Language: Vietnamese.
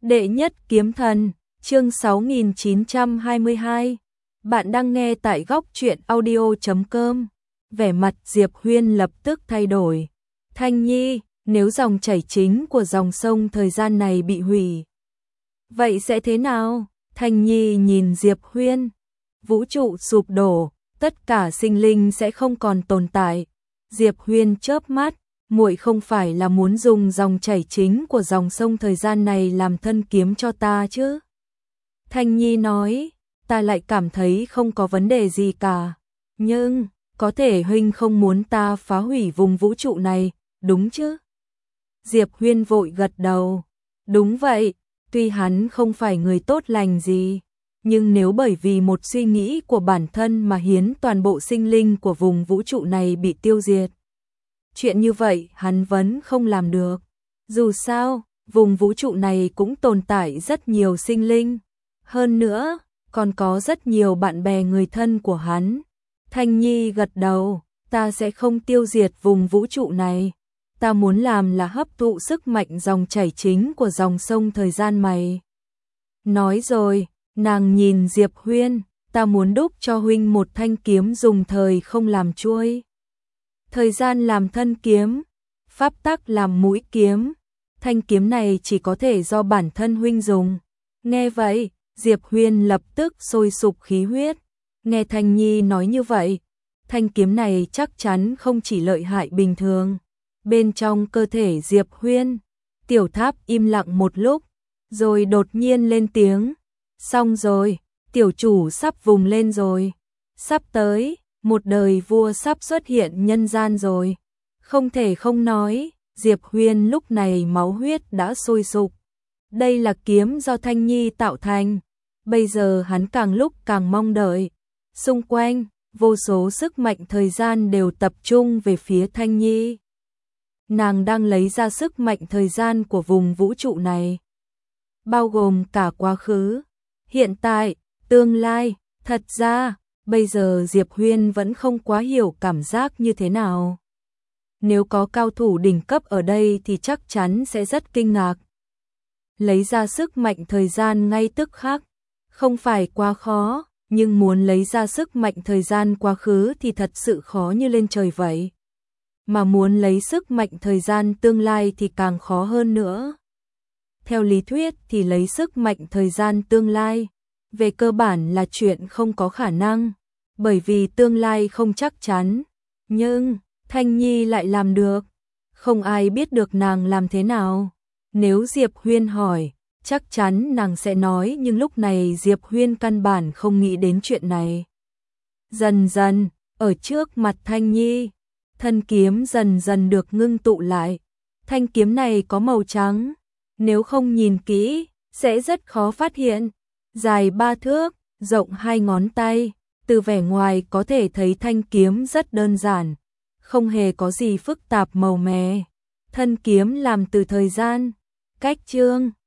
Đệ nhất kiếm thần, chương 6922. Bạn đang nghe tại góc truyện audio.com. Vẻ mặt Diệp Huyên lập tức thay đổi. Thanh Nhi, nếu dòng chảy chính của dòng sông thời gian này bị hủy, vậy sẽ thế nào? Thanh Nhi nhìn Diệp Huyên. Vũ trụ sụp đổ, tất cả sinh linh sẽ không còn tồn tại. Diệp Huyên chớp mắt. Muội không phải là muốn dùng dòng chảy chính của dòng sông thời gian này làm thân kiếm cho ta chứ? Thanh Nhi nói, ta lại cảm thấy không có vấn đề gì cả. Nhưng, có thể huynh không muốn ta phá hủy vùng vũ trụ này, đúng chứ? Diệp Huyên vội gật đầu. Đúng vậy, tuy hắn không phải người tốt lành gì, nhưng nếu bởi vì một suy nghĩ của bản thân mà hiến toàn bộ sinh linh của vùng vũ trụ này bị tiêu diệt, chuyện như vậy hắn vẫn không làm được. Dù sao, vùng vũ trụ này cũng tồn tại rất nhiều sinh linh. Hơn nữa, còn có rất nhiều bạn bè người thân của hắn. Thanh Nhi gật đầu, ta sẽ không tiêu diệt vùng vũ trụ này. Ta muốn làm là hấp thụ sức mạnh dòng chảy chính của dòng sông thời gian mày. Nói rồi, nàng nhìn Diệp Huyên, ta muốn đúc cho huynh một thanh kiếm dùng thời không làm chuôi. Thời gian làm thân kiếm, pháp tắc làm mũi kiếm, thanh kiếm này chỉ có thể do bản thân huynh dùng. Nghe vậy, Diệp Huyên lập tức sôi sục khí huyết. Nghe Thanh Nhi nói như vậy, thanh kiếm này chắc chắn không chỉ lợi hại bình thường. Bên trong cơ thể Diệp Huyên, Tiểu Tháp im lặng một lúc, rồi đột nhiên lên tiếng. Xong rồi, tiểu chủ sắp vùng lên rồi. Sắp tới. Một đời vua sắp xuất hiện nhân gian rồi. Không thể không nói, Diệp Huyên lúc này máu huyết đã sôi sục. Đây là kiếm do Thanh Nhi tạo thành. Bây giờ hắn càng lúc càng mong đợi. Xung quanh, vô số sức mạnh thời gian đều tập trung về phía Thanh Nhi. Nàng đang lấy ra sức mạnh thời gian của vùng vũ trụ này, bao gồm cả quá khứ, hiện tại, tương lai. Thật ra, bây giờ Diệp Huyên vẫn không quá hiểu cảm giác như thế nào. Nếu có cao thủ đỉnh cấp ở đây thì chắc chắn sẽ rất kinh ngạc. Lấy ra sức mạnh thời gian ngay tức khắc, không phải quá khó, nhưng muốn lấy ra sức mạnh thời gian quá khứ thì thật sự khó như lên trời vậy. Mà muốn lấy sức mạnh thời gian tương lai thì càng khó hơn nữa. Theo lý thuyết thì lấy sức mạnh thời gian tương lai, về cơ bản là chuyện không có khả năng, bởi vì tương lai không chắc chắn. Nhưng, Thanh Nhi lại làm được. Không ai biết được nàng làm thế nào. Nếu Diệp Huyên hỏi, chắc chắn nàng sẽ nói, nhưng lúc này Diệp Huyên căn bản không nghĩ đến chuyện này. Dần dần, ở trước mặt Thanh Nhi, thân kiếm dần dần được ngưng tụ lại. Thanh kiếm này có màu trắng, nếu không nhìn kỹ, sẽ rất khó phát hiện. Dài 3 thước, rộng 2 ngón tay, từ vẻ ngoài có thể thấy thanh kiếm rất đơn giản, không hề có gì phức tạp màu mè. Thân kiếm làm từ thời gian, cách chương.